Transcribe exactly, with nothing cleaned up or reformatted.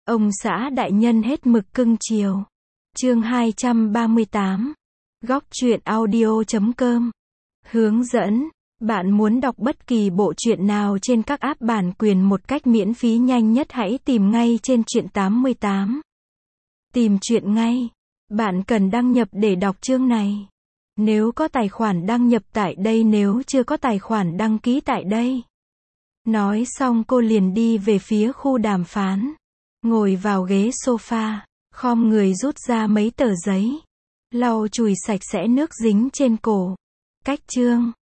Ông xã đại nhân hết mực cưng chiều. Chương hai trăm ba mươi tám. Góc truyện audio chấm com. Hướng dẫn. Bạn muốn đọc bất kỳ bộ truyện nào trên các app bản quyền một cách miễn phí nhanh nhất, hãy tìm ngay trên truyện tám mươi tám. Tìm truyện ngay. Bạn cần đăng nhập để đọc chương này. Nếu có tài khoản đăng nhập tại đây, nếu chưa có tài khoản đăng ký tại đây. Nói xong cô liền đi về phía khu đàm phán. Ngồi vào ghế sofa, khom người rút ra mấy tờ giấy, lau chùi sạch sẽ nước dính trên cổ. Cách chương.